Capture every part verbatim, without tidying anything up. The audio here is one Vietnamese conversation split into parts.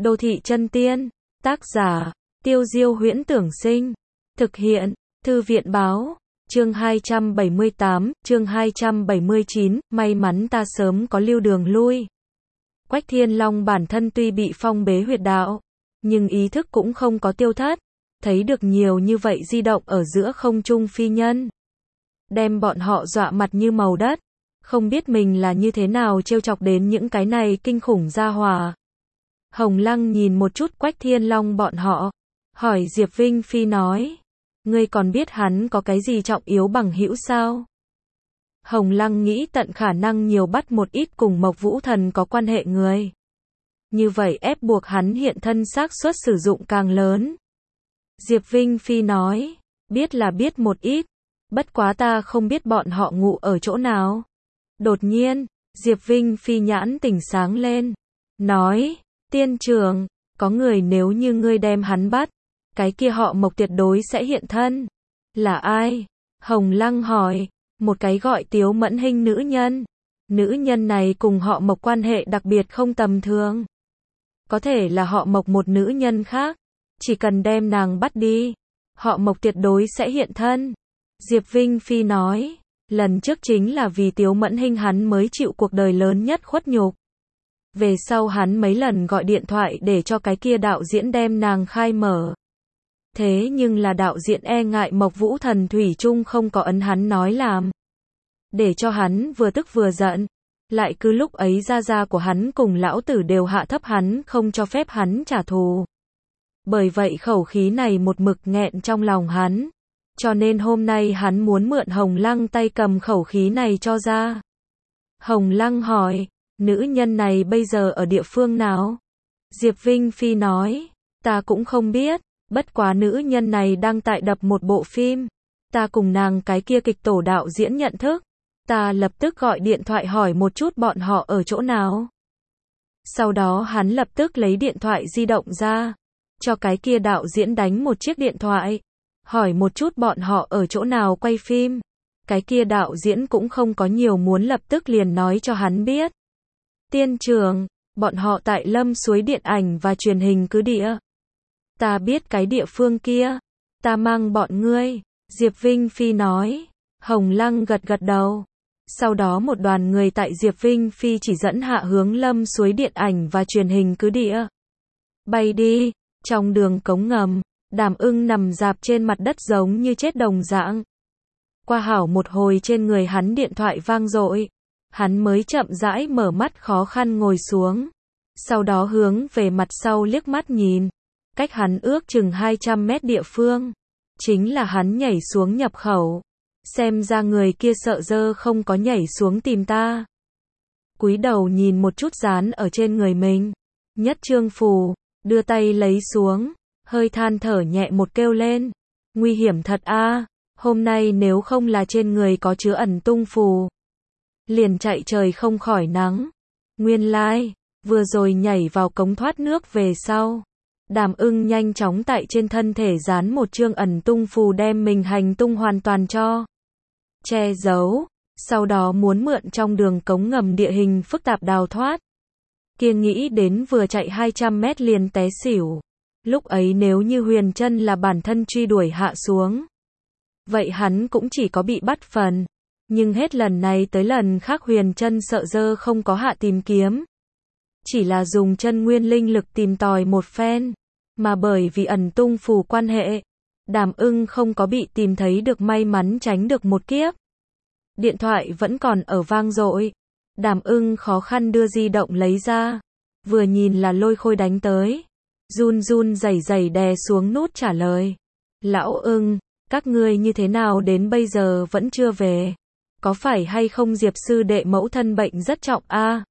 Đô thị chân tiên, tác giả, Tiêu Diêu Huyễn Tưởng Sinh, thực hiện, Thư viện Báo, chương hai trăm bảy mươi tám, chương hai trăm bảy mươi chín, may mắn ta sớm có lưu đường lui. Quách Thiên Long bản thân tuy bị phong bế huyệt đạo, nhưng ý thức cũng không có tiêu thất, thấy được nhiều như vậy di động ở giữa không trung phi nhân. Đem bọn họ dọa mặt như màu đất, không biết mình là như thế nào trêu chọc đến những cái này kinh khủng gia hỏa. Hồng Lăng nhìn một chút Quách Thiên Long bọn họ, hỏi Diệp Vinh Phi nói, ngươi còn biết hắn có cái gì trọng yếu bằng hữu sao? Hồng Lăng nghĩ tận khả năng nhiều bắt một ít cùng Mộc Vũ Thần có quan hệ người. Như vậy ép buộc hắn hiện thân xác suất sử dụng càng lớn. Diệp Vinh Phi nói, biết là biết một ít, bất quá ta không biết bọn họ ngụ ở chỗ nào. Đột nhiên, Diệp Vinh Phi nhãn tỉnh sáng lên, nói, tiên trưởng, có người nếu như ngươi đem hắn bắt, cái kia họ Mộc tuyệt đối sẽ hiện thân. Là ai? Hồng Lăng hỏi, một cái gọi Tiếu Mẫn Hinh nữ nhân. Nữ nhân này cùng họ Mộc quan hệ đặc biệt không tầm thường. Có thể là họ Mộc một nữ nhân khác, chỉ cần đem nàng bắt đi, họ Mộc tuyệt đối sẽ hiện thân. Diệp Vinh Phi nói, lần trước chính là vì Tiếu Mẫn Hinh hắn mới chịu cuộc đời lớn nhất khuất nhục. Về sau hắn mấy lần gọi điện thoại để cho cái kia đạo diễn đem nàng khai mở. Thế nhưng là đạo diễn e ngại Mộc Vũ Thần thủy chung không có ấn hắn nói làm. Để cho hắn vừa tức vừa giận. Lại cứ lúc ấy gia gia của hắn cùng lão tử đều hạ thấp hắn không cho phép hắn trả thù. Bởi vậy khẩu khí này một mực nghẹn trong lòng hắn. Cho nên hôm nay hắn muốn mượn Hồng Lăng tay cầm khẩu khí này cho ra. Hồng Lăng hỏi, nữ nhân này bây giờ ở địa phương nào? Diệp Vinh Phi nói, ta cũng không biết, bất quá nữ nhân này đang tại đập một bộ phim. Ta cùng nàng cái kia kịch tổ đạo diễn nhận thức. Ta lập tức gọi điện thoại hỏi một chút bọn họ ở chỗ nào. Sau đó hắn lập tức lấy điện thoại di động ra, cho cái kia đạo diễn đánh một chiếc điện thoại, hỏi một chút bọn họ ở chỗ nào quay phim. Cái kia đạo diễn cũng không có nhiều muốn lập tức liền nói cho hắn biết. Tiên trưởng, bọn họ tại Lâm Suối điện ảnh và truyền hình cứ địa. Ta biết cái địa phương kia, ta mang bọn ngươi, Diệp Vinh Phi nói. Hồng Lăng gật gật đầu. Sau đó một đoàn người tại Diệp Vinh Phi chỉ dẫn hạ hướng Lâm Suối điện ảnh và truyền hình cứ địa. Bay đi, trong đường cống ngầm, Đàm Ưng nằm rạp trên mặt đất giống như chết đồng dạng. Qua hảo một hồi trên người hắn điện thoại vang dội, hắn mới chậm rãi mở mắt khó khăn ngồi xuống. Sau đó hướng về mặt sau liếc mắt nhìn, cách hắn ước chừng hai trăm mét địa phương, chính là hắn nhảy xuống nhập khẩu. Xem ra người kia sợ dơ không có nhảy xuống tìm ta. Cúi đầu nhìn một chút dán ở trên người mình, nhất trương phù, đưa tay lấy xuống, hơi than thở nhẹ một kêu lên. Nguy hiểm thật a, hôm nay nếu không là trên người có chứa ẩn tung phù, liền chạy trời không khỏi nắng. Nguyên lai, like, vừa rồi nhảy vào cống thoát nước về sau, Đàm Ưng nhanh chóng tại trên thân thể dán một chương ẩn tung phù đem mình hành tung hoàn toàn cho che giấu, sau đó muốn mượn trong đường cống ngầm địa hình phức tạp đào thoát. Kia nghĩ đến vừa chạy hai trăm mét liền té xỉu. Lúc ấy nếu như Huyền Trân là bản thân truy đuổi hạ xuống, vậy hắn cũng chỉ có bị bắt phần. Nhưng hết lần này tới lần khác Huyền Trân sợ dơ không có hạ tìm kiếm. Chỉ là dùng chân nguyên linh lực tìm tòi một phen. Mà bởi vì ẩn tung phù quan hệ, Đàm Ưng không có bị tìm thấy được, may mắn tránh được một kiếp. Điện thoại vẫn còn ở vang dội. Đàm Ưng khó khăn đưa di động lấy ra. Vừa nhìn là Lôi Khôi đánh tới. Run run rẩy rẩy đè xuống nút trả lời. Lão Ưng, các ngươi như thế nào đến bây giờ vẫn chưa về? Có phải hay không Diệp sư đệ mẫu thân bệnh rất trọng a? À?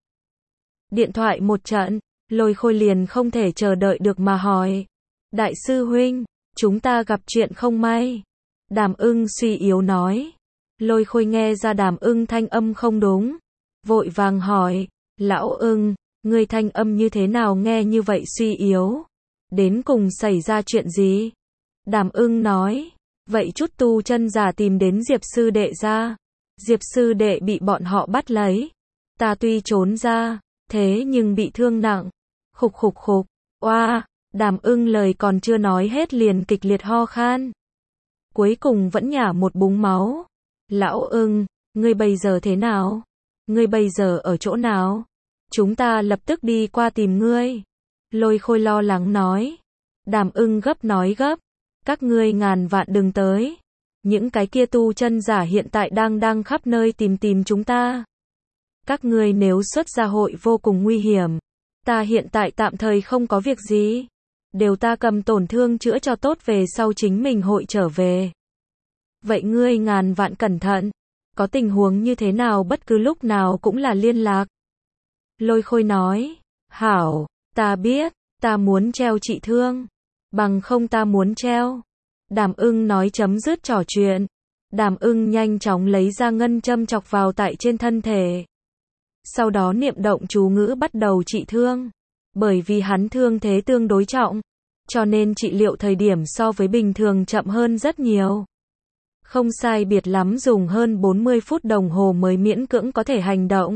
Điện thoại một trận, Lôi Khôi liền không thể chờ đợi được mà hỏi. Đại sư huynh, chúng ta gặp chuyện không may. Đàm Ưng suy yếu nói. Lôi Khôi nghe ra Đàm Ưng thanh âm không đúng, vội vàng hỏi, Lão Ưng, ngươi thanh âm như thế nào nghe như vậy suy yếu? Đến cùng xảy ra chuyện gì? Đàm Ưng nói, vậy chút tu chân giả tìm đến Diệp sư đệ ra. Diệp sư đệ bị bọn họ bắt lấy. Ta tuy trốn ra, thế nhưng bị thương nặng. Khục khục khục, Oa, Đàm Ưng lời còn chưa nói hết liền kịch liệt ho khan. Cuối cùng vẫn nhả một búng máu. Lão Ưng, ngươi bây giờ thế nào? Ngươi bây giờ ở chỗ nào? Chúng ta lập tức đi qua tìm ngươi. Lôi Khôi lo lắng nói. Đàm Ưng gấp nói gấp. Các ngươi ngàn vạn đừng tới. Những cái kia tu chân giả hiện tại đang đang khắp nơi tìm tìm chúng ta. Các ngươi nếu xuất ra hội vô cùng nguy hiểm. Ta hiện tại tạm thời không có việc gì. Đều ta cầm tổn thương chữa cho tốt về sau chính mình hội trở về. Vậy ngươi ngàn vạn cẩn thận. Có tình huống như thế nào bất cứ lúc nào cũng là liên lạc. Lôi Khôi nói. Hảo, ta biết, ta muốn treo trị thương. Bằng không ta muốn treo. Đàm Ưng nói chấm dứt trò chuyện. Đàm Ưng nhanh chóng lấy ra ngân châm chọc vào tại trên thân thể. Sau đó niệm động chú ngữ bắt đầu trị thương. Bởi vì hắn thương thế tương đối trọng, cho nên trị liệu thời điểm so với bình thường chậm hơn rất nhiều. Không sai biệt lắm dùng hơn bốn mươi phút đồng hồ mới miễn cưỡng có thể hành động.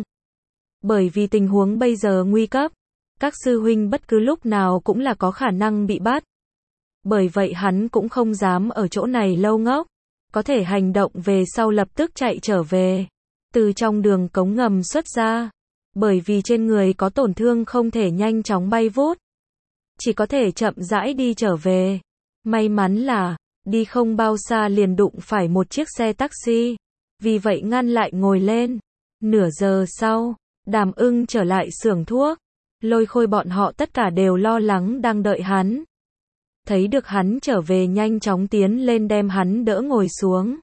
Bởi vì tình huống bây giờ nguy cấp, các sư huynh bất cứ lúc nào cũng là có khả năng bị bắt. Bởi vậy hắn cũng không dám ở chỗ này lâu ngốc, có thể hành động về sau lập tức chạy trở về. Từ trong đường cống ngầm xuất ra, bởi vì trên người có tổn thương không thể nhanh chóng bay vút, chỉ có thể chậm rãi đi trở về. May mắn là, đi không bao xa liền đụng phải một chiếc xe taxi, vì vậy ngăn lại ngồi lên. Nửa giờ sau, Đàm Ưng trở lại xưởng thuốc, Lôi Khôi bọn họ tất cả đều lo lắng đang đợi hắn. Thấy được hắn trở về nhanh chóng tiến lên đem hắn đỡ ngồi xuống.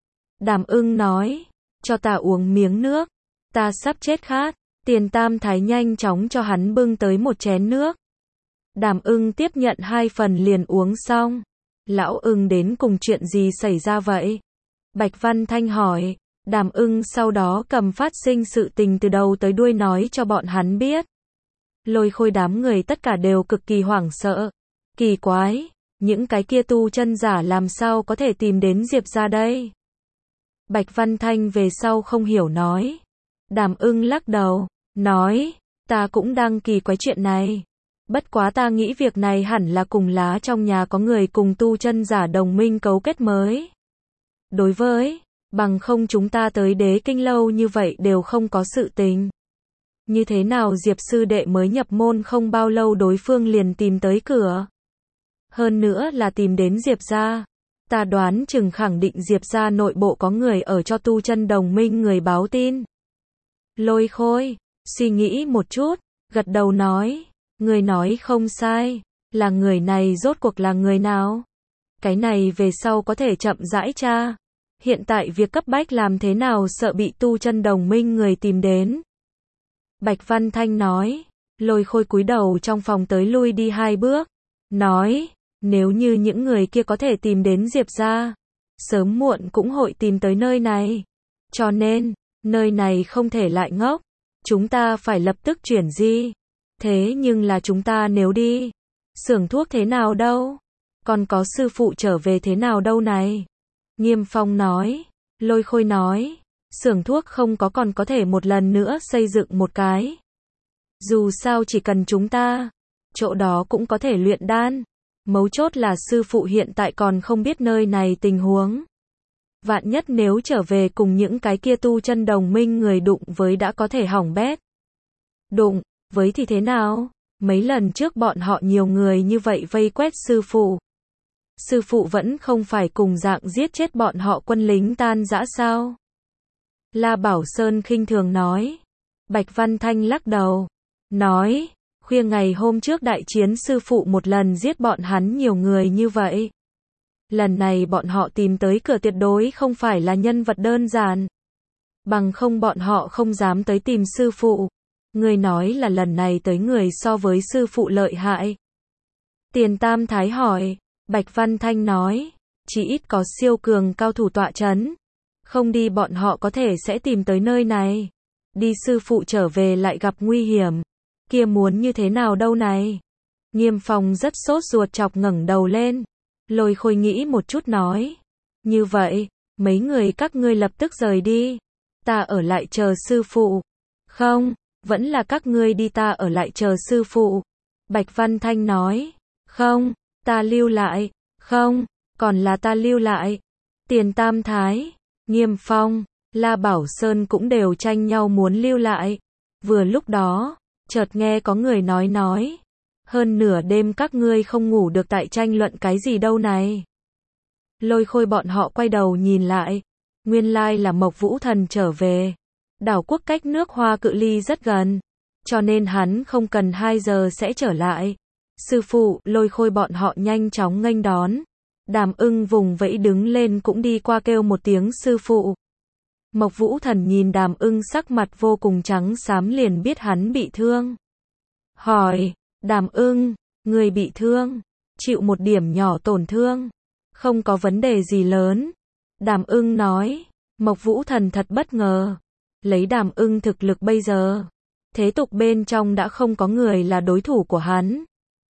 Đàm Ưng nói, cho ta uống miếng nước, ta sắp chết khát. Tiền Tam Thái nhanh chóng cho hắn bưng tới một chén nước. Đàm Ưng tiếp nhận hai phần liền uống xong. Lão Ưng đến cùng chuyện gì xảy ra vậy? Bạch Văn Thanh hỏi. Đàm Ưng sau đó cầm phát sinh sự tình từ đầu tới đuôi nói cho bọn hắn biết. Lôi Khôi đám người tất cả đều cực kỳ hoảng sợ. Kỳ quái, những cái kia tu chân giả làm sao có thể tìm đến Diệp gia đây? Bạch Văn Thanh về sau không hiểu nói. Đàm Ưng lắc đầu, nói, ta cũng đang kỳ quái chuyện này. Bất quá ta nghĩ việc này hẳn là cùng lá trong nhà có người cùng tu chân giả đồng minh cấu kết mới. Đối với, bằng không chúng ta tới Đế Kinh lâu như vậy đều không có sự tình. Như thế nào Diệp sư đệ mới nhập môn không bao lâu đối phương liền tìm tới cửa. Hơn nữa là tìm đến Diệp gia. Ta đoán chừng khẳng định Diệp gia nội bộ có người ở cho tu chân đồng minh người báo tin. Lôi Khôi, suy nghĩ một chút, gật đầu nói, người nói không sai, là người này rốt cuộc là người nào? Cái này về sau có thể chậm rãi tra. Hiện tại việc cấp bách làm thế nào sợ bị tu chân đồng minh người tìm đến. Bạch Văn Thanh nói, Lôi Khôi cúi đầu trong phòng tới lui đi hai bước, nói, nếu như những người kia có thể tìm đến Diệp gia, sớm muộn cũng hội tìm tới nơi này. Cho nên, nơi này không thể lại ngốc, chúng ta phải lập tức chuyển di. Thế nhưng là chúng ta nếu đi, xưởng thuốc thế nào đâu? Còn có sư phụ trở về thế nào đâu này? Nghiêm Phong nói, Lôi Khôi nói, xưởng thuốc không có còn có thể một lần nữa xây dựng một cái. Dù sao chỉ cần chúng ta, chỗ đó cũng có thể luyện đan. Mấu chốt là sư phụ hiện tại còn không biết nơi này tình huống. Vạn nhất nếu trở về cùng những cái kia tu chân đồng minh người đụng với đã có thể hỏng bét. Đụng với thì thế nào? Mấy lần trước bọn họ nhiều người như vậy vây quét sư phụ. Sư phụ vẫn không phải cùng dạng giết chết bọn họ quân lính tan rã sao? La Bảo Sơn khinh thường nói. Bạch Văn Thanh lắc đầu, nói, khuya ngày hôm trước đại chiến sư phụ một lần giết bọn hắn nhiều người như vậy. Lần này bọn họ tìm tới cửa tuyệt đối không phải là nhân vật đơn giản. Bằng không bọn họ không dám tới tìm sư phụ. Người nói là lần này tới người so với sư phụ lợi hại. Tiền Tam Thái hỏi, Bạch Văn Thanh nói, chỉ ít có siêu cường cao thủ tọa chấn. Không đi bọn họ có thể sẽ tìm tới nơi này. Đi sư phụ trở về lại gặp nguy hiểm. Kia muốn như thế nào đâu này? Nghiêm Phong rất sốt ruột chọc ngẩng đầu lên. Lôi Khôi nghĩ một chút nói. Như vậy, mấy người các ngươi lập tức rời đi. Ta ở lại chờ sư phụ. Không, vẫn là các ngươi đi ta ở lại chờ sư phụ. Bạch Văn Thanh nói, không, ta lưu lại, không, còn là ta lưu lại. Tiền Tam Thái, Nghiêm Phong, La Bảo Sơn cũng đều tranh nhau muốn lưu lại. Vừa lúc đó, chợt nghe có người nói nói, hơn nửa đêm các ngươi không ngủ được tại tranh luận cái gì đâu này. Lôi Khôi bọn họ quay đầu nhìn lại, nguyên lai là Mộc Vũ Thần trở về. Đảo quốc cách nước Hoa cự ly rất gần, cho nên hắn không cần hai giờ sẽ trở lại. Sư phụ, Lôi Khôi bọn họ nhanh chóng nghênh đón. Đàm Ưng vùng vẫy đứng lên cũng đi qua kêu một tiếng sư phụ. Mộc Vũ Thần nhìn Đàm Ưng sắc mặt vô cùng trắng xám liền biết hắn bị thương. Hỏi, Đàm Ưng, người bị thương, chịu một điểm nhỏ tổn thương, không có vấn đề gì lớn. Đàm Ưng nói, Mộc Vũ Thần thật bất ngờ. Lấy Đàm Ưng thực lực bây giờ, thế tục bên trong đã không có người là đối thủ của hắn.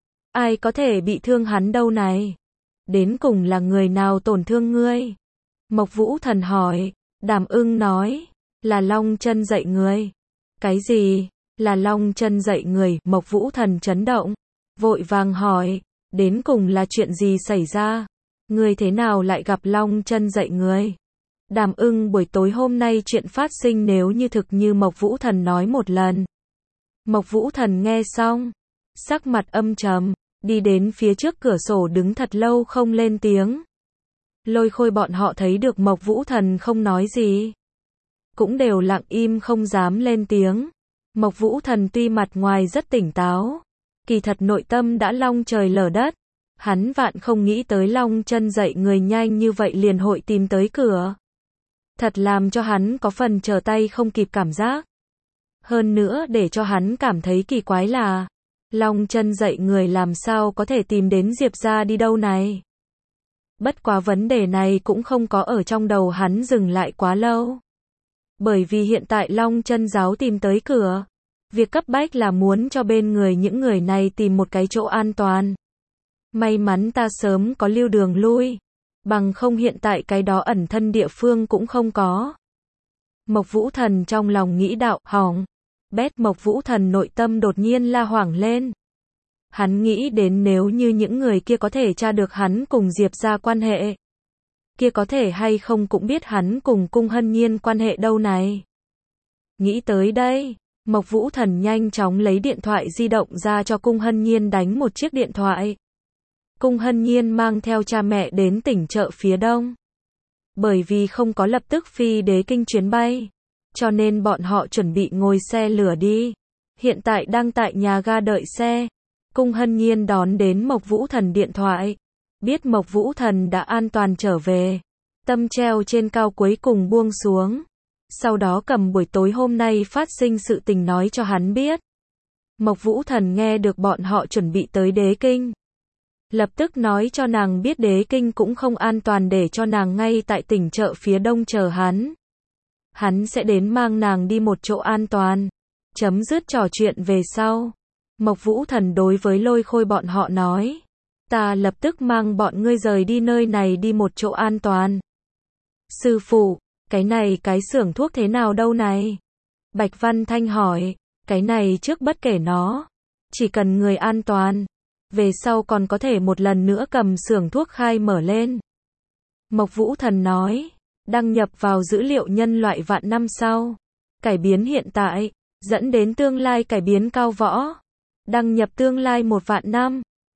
Ai có thể bị thương hắn đâu này? Đến cùng là người nào tổn thương ngươi? Mộc Vũ Thần hỏi. Đàm Ưng nói, là Long Chân dạy người. Cái gì? Là Long Chân dạy người? Mộc Vũ Thần chấn động, vội vàng hỏi, đến cùng là chuyện gì xảy ra? Ngươi thế nào lại gặp Long Chân dạy người? Đàm Ưng buổi tối hôm nay chuyện phát sinh nếu như thực như Mộc Vũ Thần nói một lần. Mộc Vũ Thần nghe xong, sắc mặt âm trầm, đi đến phía trước cửa sổ đứng thật lâu không lên tiếng. Lôi Khôi bọn họ thấy được Mộc Vũ Thần không nói gì, cũng đều lặng im không dám lên tiếng. Mộc Vũ Thần tuy mặt ngoài rất tỉnh táo, kỳ thật nội tâm đã long trời lở đất. Hắn vạn không nghĩ tới Long Chân dạy người nhanh như vậy liền hội tìm tới cửa. Thật làm cho hắn có phần trở tay không kịp cảm giác. Hơn nữa để cho hắn cảm thấy kỳ quái là, Long Chân dạy người làm sao có thể tìm đến Diệp gia đi đâu này. Bất quá vấn đề này cũng không có ở trong đầu hắn dừng lại quá lâu. Bởi vì hiện tại Long Chân giáo tìm tới cửa, việc cấp bách là muốn cho bên người những người này tìm một cái chỗ an toàn. May mắn ta sớm có lưu đường lui, bằng không hiện tại cái đó ẩn thân địa phương cũng không có. Mộc Vũ Thần trong lòng nghĩ đạo, hỏng. Bét. Mộc Vũ Thần nội tâm đột nhiên la hoảng lên. Hắn nghĩ đến nếu như những người kia có thể tra được hắn cùng Diệp gia quan hệ, kia có thể hay không cũng biết hắn cùng Cung Hân Nhiên quan hệ đâu này. Nghĩ tới đây, Mộc Vũ Thần nhanh chóng lấy điện thoại di động ra cho Cung Hân Nhiên đánh một chiếc điện thoại. Cung Hân Nhiên mang theo cha mẹ đến tỉnh Chợ phía Đông. Bởi vì không có lập tức phi Đế Kinh chuyến bay, cho nên bọn họ chuẩn bị ngồi xe lửa đi. Hiện tại đang tại nhà ga đợi xe. Cung Hân Nhiên đón đến Mộc Vũ Thần điện thoại. Biết Mộc Vũ Thần đã an toàn trở về. Tâm treo trên cao cuối cùng buông xuống. Sau đó cầm buổi tối hôm nay phát sinh sự tình nói cho hắn biết. Mộc Vũ Thần nghe được bọn họ chuẩn bị tới Đế Kinh, lập tức nói cho nàng biết Đế Kinh cũng không an toàn để cho nàng ngay tại tỉnh Chợ phía Đông chờ hắn. Hắn sẽ đến mang nàng đi một chỗ an toàn. Chấm dứt trò chuyện về sau, Mộc Vũ Thần đối với Lôi Khôi bọn họ nói, ta lập tức mang bọn ngươi rời đi nơi này đi một chỗ an toàn. Sư phụ, cái này cái xưởng thuốc thế nào đâu này? Bạch Văn Thanh hỏi, cái này trước bất kể nó, chỉ cần người an toàn, về sau còn có thể một lần nữa cầm xưởng thuốc khai mở lên. Mộc Vũ Thần nói, đăng nhập vào dữ liệu nhân loại vạn năm sau, cải biến hiện tại, dẫn đến tương lai cải biến cao võ. Đăng nhập tương lai một vạn năm,